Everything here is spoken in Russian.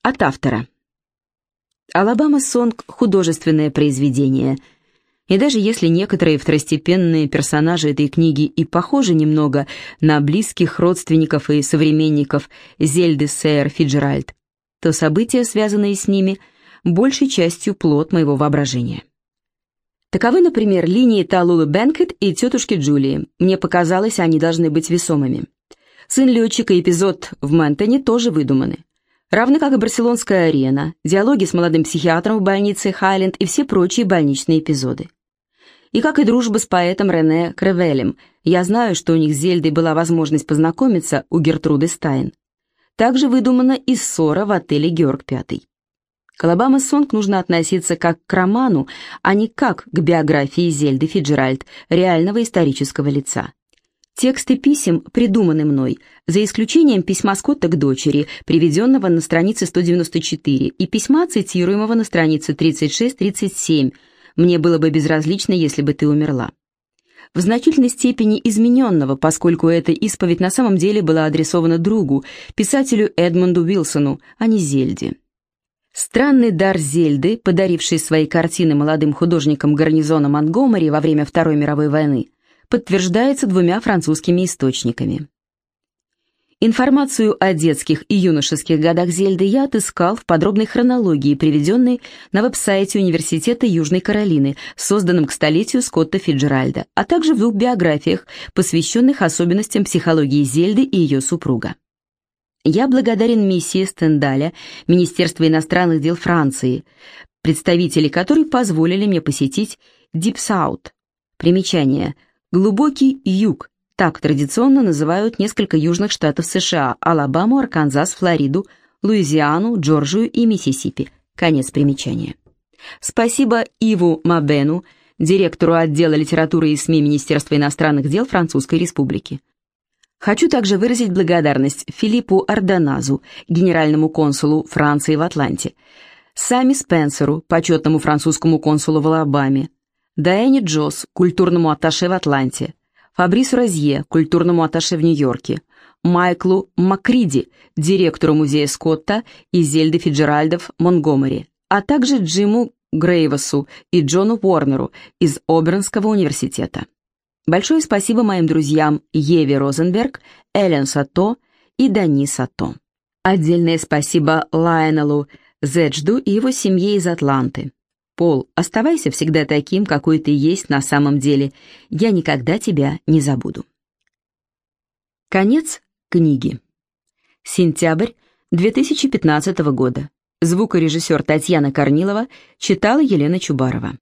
От автора. «Алабама Сонг» — художественное произведение. И даже если некоторые второстепенные персонажи этой книги и похожи немного на близких родственников и современников Зельды Сейер Фиджеральд, то события, связанные с ними, большей частью плод моего воображения. Таковы, например, линии Талулы Бенкет и тетушки Джулии. Мне показалось, они должны быть весомыми. Сын летчика и эпизод в Ментоне тоже выдуманы. Равно как и Барселонская арена, диалоги с молодым психиатром в больнице Хайленд и все прочие больничные эпизоды. И как и дружба с поэтом Рене Кревелем. Я знаю, что у них с Зельдой была возможность познакомиться у Гертруды Стайн. Также выдумана и ссора в отеле «Георг V». К «Алабама Сонг» нужно относиться как к роману, а не как к биографии Зельды Фиджеральд, реального исторического лица. Тексты писем придуманы мной, за исключением письма Скотта к дочери, приведенного на странице 194, и письма, цитируемого на странице 36-37. «Мне было бы безразлично, если бы ты умерла». В значительной степени измененного, поскольку эта исповедь на самом деле была адресована другу, писателю Эдмунду Уилсону, а не Зельде. Странный дар Зельды, подаривший свои картины молодым художникам гарнизона Монтгомери во время Второй мировой войны, подтверждается двумя французскими источниками. Информацию о детских и юношеских годах Зельды я отыскал в подробной хронологии, приведенной на веб-сайте Университета Южной Каролины, созданном к столетию Скотта Фиджеральда, а также в двух биографиях, посвященных особенностям психологии Зельды и ее супруга. Я благодарен миссии Стендаля, Министерства иностранных дел Франции, представители которой позволили мне посетить Deep South. Примечание. Глубокий юг. Так традиционно называют несколько южных штатов США – Алабаму, Арканзас, Флориду, Луизиану, Джорджию и Миссисипи. Конец примечания. Спасибо Иву Мабену, директору отдела литературы и СМИ Министерства иностранных дел Французской Республики. Хочу также выразить благодарность Филиппу Ардоназу, генеральному консулу Франции в Атланте, Сами Спенсеру, почетному французскому консулу в Алабаме, Дайане Джосс, культурному атташе в Атланте, Фабрису Розье, культурному атташе в Нью-Йорке, Майклу Макриди, директору музея Скотта и Зельды Фиджеральдов Монтгомери, а также Джиму Грейвасу и Джону Уорнеру из Обернского университета. Большое спасибо моим друзьям Еве Розенберг, Эллен Сато и Дани Сато. Отдельное спасибо Лайонелу Зеджду и его семье из Атланты. Пол, оставайся всегда таким, какой ты есть на самом деле. Я никогда тебя не забуду. Конец книги. Сентябрь 2015 года. Звукорежиссер Татьяна Корнилова читала Елена Чубарова.